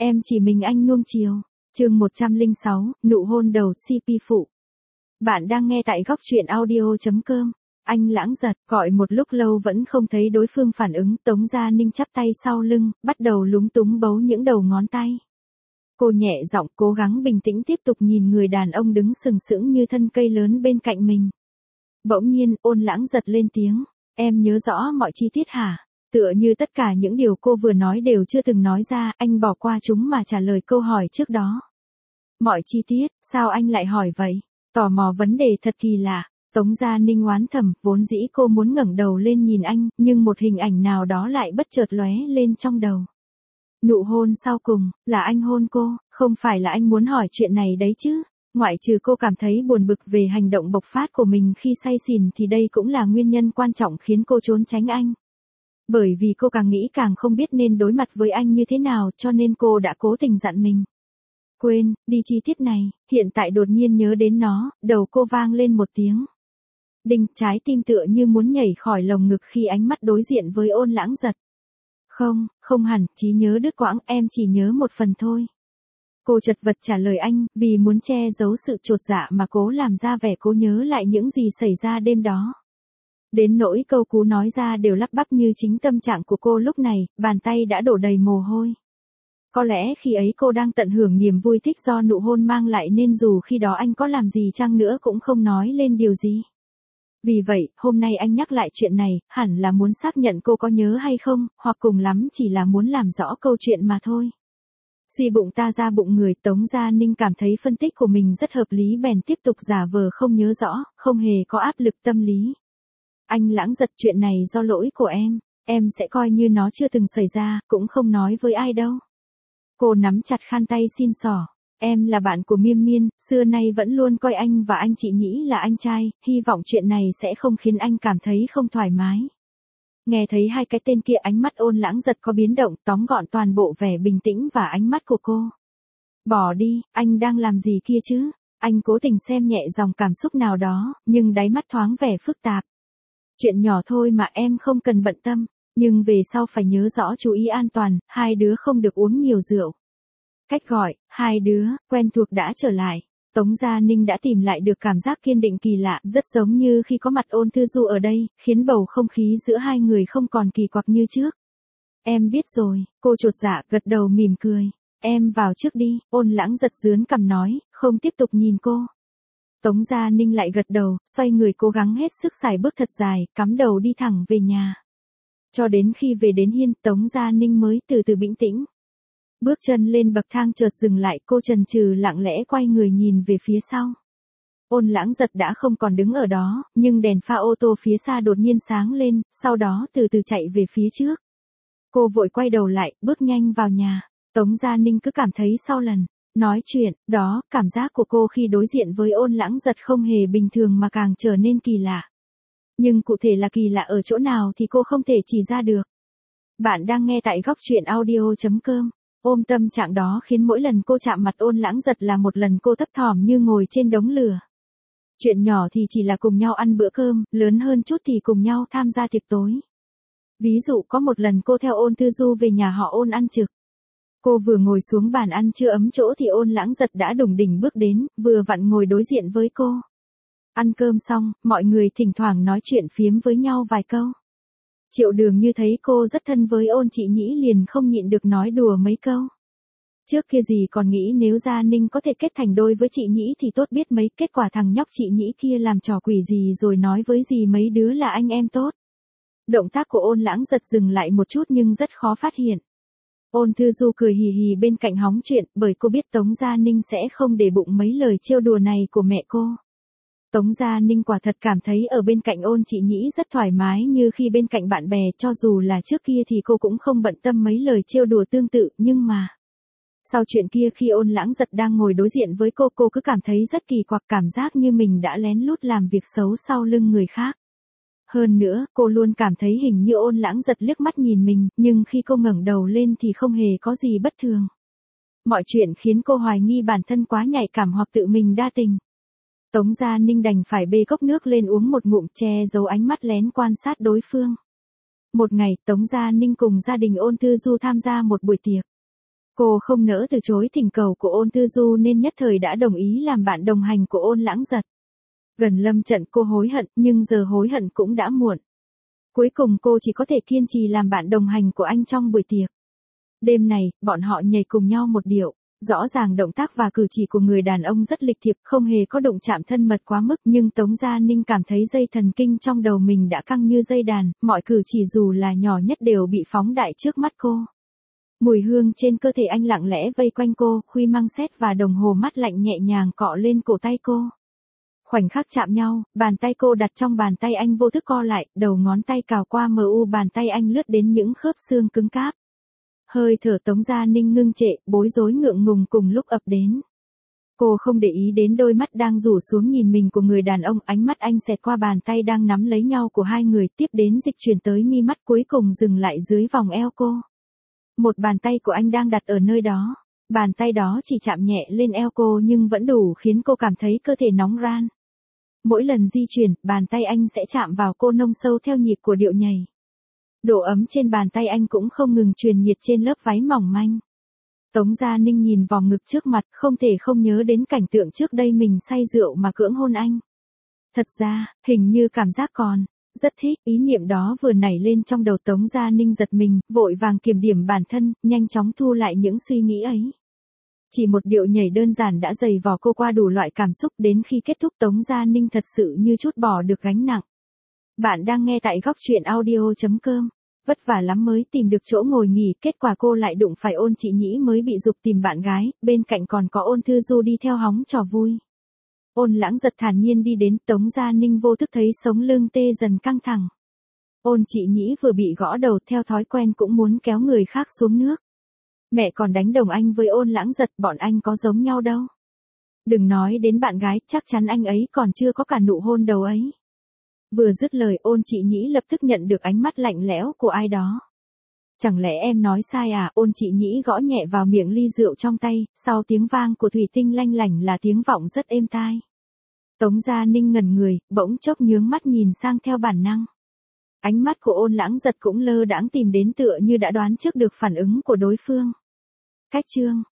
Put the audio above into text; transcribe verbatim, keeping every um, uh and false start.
em chỉ mình anh nuông chiều. Chương một trăm lẻ sáu, nụ hôn đầu xê pê phụ. Bạn đang nghe tại góc truyện audio chấm com. Anh Lãng Giật gọi một lúc lâu vẫn không thấy đối phương phản ứng, Tống Gia Ninh chắp tay sau lưng, bắt đầu lúng túng bấu những đầu ngón tay. Cô nhẹ giọng cố gắng bình tĩnh tiếp tục nhìn người đàn ông đứng sừng sững như thân cây lớn bên cạnh mình. Bỗng nhiên, Ôn Lãng Giật lên tiếng, em nhớ rõ mọi chi tiết hả? Tựa như tất cả những điều cô vừa nói đều chưa từng nói ra, anh bỏ qua chúng mà trả lời câu hỏi trước đó. Mọi chi tiết, sao anh lại hỏi vậy? Tò mò vấn đề thật kỳ lạ. Tống Gia Ninh oán thầm, vốn dĩ cô muốn ngẩng đầu lên nhìn anh, nhưng một hình ảnh nào đó lại bất chợt lóe lên trong đầu. Nụ hôn sau cùng, là anh hôn cô, không phải là anh muốn hỏi chuyện này đấy chứ. Ngoại trừ cô cảm thấy buồn bực về hành động bộc phát của mình khi say xỉn thì đây cũng là nguyên nhân quan trọng khiến cô trốn tránh anh. Bởi vì cô càng nghĩ càng không biết nên đối mặt với anh như thế nào cho nên cô đã cố tình dặn mình. Quên, đi chi tiết này, hiện tại đột nhiên nhớ đến nó, đầu cô vang lên một tiếng. Đinh, trái tim tựa như muốn nhảy khỏi lồng ngực khi ánh mắt đối diện với Ôn Lãng Giật. Không, không hẳn, trí nhớ đứt quãng, em chỉ nhớ một phần thôi. Cô chật vật trả lời anh, vì muốn che giấu sự chột dạ mà cố làm ra vẻ cố nhớ lại những gì xảy ra đêm đó. Đến nỗi câu cú nói ra đều lắp bắp như chính tâm trạng của cô lúc này, bàn tay đã đổ đầy mồ hôi. Có lẽ khi ấy cô đang tận hưởng niềm vui thích do nụ hôn mang lại nên dù khi đó anh có làm gì chăng nữa cũng không nói lên điều gì. Vì vậy, hôm nay anh nhắc lại chuyện này, hẳn là muốn xác nhận cô có nhớ hay không, hoặc cùng lắm chỉ là muốn làm rõ câu chuyện mà thôi. Suy bụng ta ra bụng người, Tống Gia Ninh cảm thấy phân tích của mình rất hợp lý bèn tiếp tục giả vờ không nhớ rõ, không hề có áp lực tâm lý. Anh Lãng Giật, chuyện này do lỗi của em, em sẽ coi như nó chưa từng xảy ra, cũng không nói với ai đâu. Cô nắm chặt khăn tay xin xỏ. Em là bạn của Miên Miên, xưa nay vẫn luôn coi anh và anh chị Nhĩ là anh trai, hy vọng chuyện này sẽ không khiến anh cảm thấy không thoải mái. Nghe thấy hai cái tên kia, ánh mắt Ôn Lãng Giật có biến động, tóm gọn toàn bộ vẻ bình tĩnh và ánh mắt của cô. Bỏ đi, anh đang làm gì kia chứ? Anh cố tình xem nhẹ dòng cảm xúc nào đó, nhưng đáy mắt thoáng vẻ phức tạp. Chuyện nhỏ thôi mà em không cần bận tâm, nhưng về sau phải nhớ rõ chú ý an toàn, hai đứa không được uống nhiều rượu. Cách gọi, hai đứa, quen thuộc đã trở lại. Tống Gia Ninh đã tìm lại được cảm giác kiên định kỳ lạ, rất giống như khi có mặt Ôn Thư Du ở đây, khiến bầu không khí giữa hai người không còn kỳ quặc như trước. Em biết rồi, cô chột dạ, gật đầu mỉm cười. Em vào trước đi, Ôn Lãng Giật dướn cằm nói, không tiếp tục nhìn cô. Tống Gia Ninh lại gật đầu, xoay người cố gắng hết sức xài bước thật dài, cắm đầu đi thẳng về nhà. Cho đến khi về đến hiên, Tống Gia Ninh mới từ từ bình tĩnh. Bước chân lên bậc thang chợt dừng lại, cô chần chừ lặng lẽ quay người nhìn về phía sau. Ôn Lãng Giật đã không còn đứng ở đó, nhưng đèn pha ô tô phía xa đột nhiên sáng lên, sau đó từ từ chạy về phía trước. Cô vội quay đầu lại, bước nhanh vào nhà. Tống Gia Ninh cứ cảm thấy sau lần nói chuyện đó, cảm giác của cô khi đối diện với Ôn Lãng Giật không hề bình thường mà càng trở nên kỳ lạ. Nhưng cụ thể là kỳ lạ ở chỗ nào thì cô không thể chỉ ra được. Bạn đang nghe tại góc truyện audio chấm com. Ôm tâm trạng đó khiến mỗi lần cô chạm mặt Ôn Lãng Giật là một lần cô thấp thỏm như ngồi trên đống lửa. Chuyện nhỏ thì chỉ là cùng nhau ăn bữa cơm, lớn hơn chút thì cùng nhau tham gia tiệc tối. Ví dụ có một lần cô theo Ôn Thư Du về nhà họ Ôn ăn trực. Cô vừa ngồi xuống bàn ăn chưa ấm chỗ thì Ôn Lãng Giật đã đùng đỉnh bước đến, vừa vặn ngồi đối diện với cô. Ăn cơm xong, mọi người thỉnh thoảng nói chuyện phiếm với nhau vài câu. Triệu Đường như thấy cô rất thân với Ôn chị Nhĩ liền không nhịn được nói đùa mấy câu. Trước kia gì còn nghĩ nếu Gia Ninh có thể kết thành đôi với chị Nhĩ thì tốt biết mấy, kết quả thằng nhóc chị Nhĩ kia làm trò quỷ gì rồi nói với gì mấy đứa là anh em tốt. Động tác của Ôn Lãng Giật dừng lại một chút nhưng rất khó phát hiện. Ôn Thư Du cười hì hì bên cạnh hóng chuyện, bởi cô biết Tống Gia Ninh sẽ không để bụng mấy lời trêu đùa này của mẹ cô. Tống Gia Ninh quả thật cảm thấy ở bên cạnh Ôn chị Nhĩ rất thoải mái như khi bên cạnh bạn bè, cho dù là trước kia thì cô cũng không bận tâm mấy lời trêu đùa tương tự, nhưng mà sau chuyện kia khi Ôn Lãng Giật đang ngồi đối diện với cô, cô cứ cảm thấy rất kỳ quặc, cảm giác như mình đã lén lút làm việc xấu sau lưng người khác. Hơn nữa, cô luôn cảm thấy hình như Ôn Lãng Giật liếc mắt nhìn mình, nhưng khi cô ngẩng đầu lên thì không hề có gì bất thường. Mọi chuyện khiến cô hoài nghi bản thân quá nhạy cảm hoặc tự mình đa tình. Tống Gia Ninh đành phải bê cốc nước lên uống một ngụm, che giấu ánh mắt lén quan sát đối phương. Một ngày, Tống Gia Ninh cùng gia đình Ôn Thư Du tham gia một buổi tiệc. Cô không nỡ từ chối thỉnh cầu của Ôn Tư Du nên nhất thời đã đồng ý làm bạn đồng hành của Ôn Lãng Giật. Gần lâm trận cô hối hận, nhưng giờ hối hận cũng đã muộn. Cuối cùng cô chỉ có thể kiên trì làm bạn đồng hành của anh trong buổi tiệc. Đêm này, bọn họ nhảy cùng nhau một điệu. Rõ ràng động tác và cử chỉ của người đàn ông rất lịch thiệp, không hề có đụng chạm thân mật quá mức, nhưng Tống Gia Ninh cảm thấy dây thần kinh trong đầu mình đã căng như dây đàn, mọi cử chỉ dù là nhỏ nhất đều bị phóng đại trước mắt cô. Mùi hương trên cơ thể anh lặng lẽ vây quanh cô, khuy măng xét và đồng hồ mắt lạnh nhẹ nhàng cọ lên cổ tay cô. Khoảnh khắc chạm nhau, bàn tay cô đặt trong bàn tay anh vô thức co lại, đầu ngón tay cào qua mờ u bàn tay anh lướt đến những khớp xương cứng cáp. Hơi thở Tống Gia Ninh ngưng trệ, bối rối ngượng ngùng cùng lúc ập đến. Cô không để ý đến đôi mắt đang rủ xuống nhìn mình của người đàn ông, ánh mắt anh xẹt qua bàn tay đang nắm lấy nhau của hai người, tiếp đến dịch chuyển tới mi mắt, cuối cùng dừng lại dưới vòng eo cô. Một bàn tay của anh đang đặt ở nơi đó. Bàn tay đó chỉ chạm nhẹ lên eo cô nhưng vẫn đủ khiến cô cảm thấy cơ thể nóng ran. Mỗi lần di chuyển, bàn tay anh sẽ chạm vào cô nông sâu theo nhịp của điệu nhảy. Độ ấm trên bàn tay anh cũng không ngừng truyền nhiệt trên lớp váy mỏng manh. Tống Gia Ninh nhìn vòng ngực trước mặt, không thể không nhớ đến cảnh tượng trước đây mình say rượu mà cưỡng hôn anh. Thật ra, hình như cảm giác còn rất thích, ý niệm đó vừa nảy lên trong đầu Tống Gia Ninh giật mình, vội vàng kiểm điểm bản thân, nhanh chóng thu lại những suy nghĩ ấy. Chỉ một điệu nhảy đơn giản đã dày vò cô qua đủ loại cảm xúc, đến khi kết thúc Tống Gia Ninh thật sự như trút bỏ được gánh nặng. Bạn đang nghe tại góc truyện audio chấm com. Vất vả lắm mới tìm được chỗ ngồi nghỉ, kết quả cô lại đụng phải Ôn Chị Nhĩ mới bị giục tìm bạn gái, bên cạnh còn có Ôn Thư Du đi theo hóng trò vui. Ôn Lãng Giật thản nhiên đi đến, Tống Gia Ninh vô thức thấy sống lưng tê dần căng thẳng. Ôn Chị Nhĩ vừa bị gõ đầu, theo thói quen cũng muốn kéo người khác xuống nước. Mẹ còn đánh đồng anh với Ôn Lãng Giật, bọn anh có giống nhau đâu. Đừng nói đến bạn gái, chắc chắn anh ấy còn chưa có cả nụ hôn đầu ấy. Vừa dứt lời, Ôn Chị Nhĩ lập tức nhận được ánh mắt lạnh lẽo của ai đó. Chẳng lẽ em nói sai à? Ôn Chị Nhĩ gõ nhẹ vào miệng ly rượu trong tay, sau tiếng vang của thủy tinh lanh lảnh là tiếng vọng rất êm tai. Tống Gia Ninh ngẩn người, bỗng chốc nhướng mắt nhìn sang theo bản năng. Ánh mắt của Ôn Lãng Giật cũng lơ đãng tìm đến, tựa như đã đoán trước được phản ứng của đối phương. Cách chương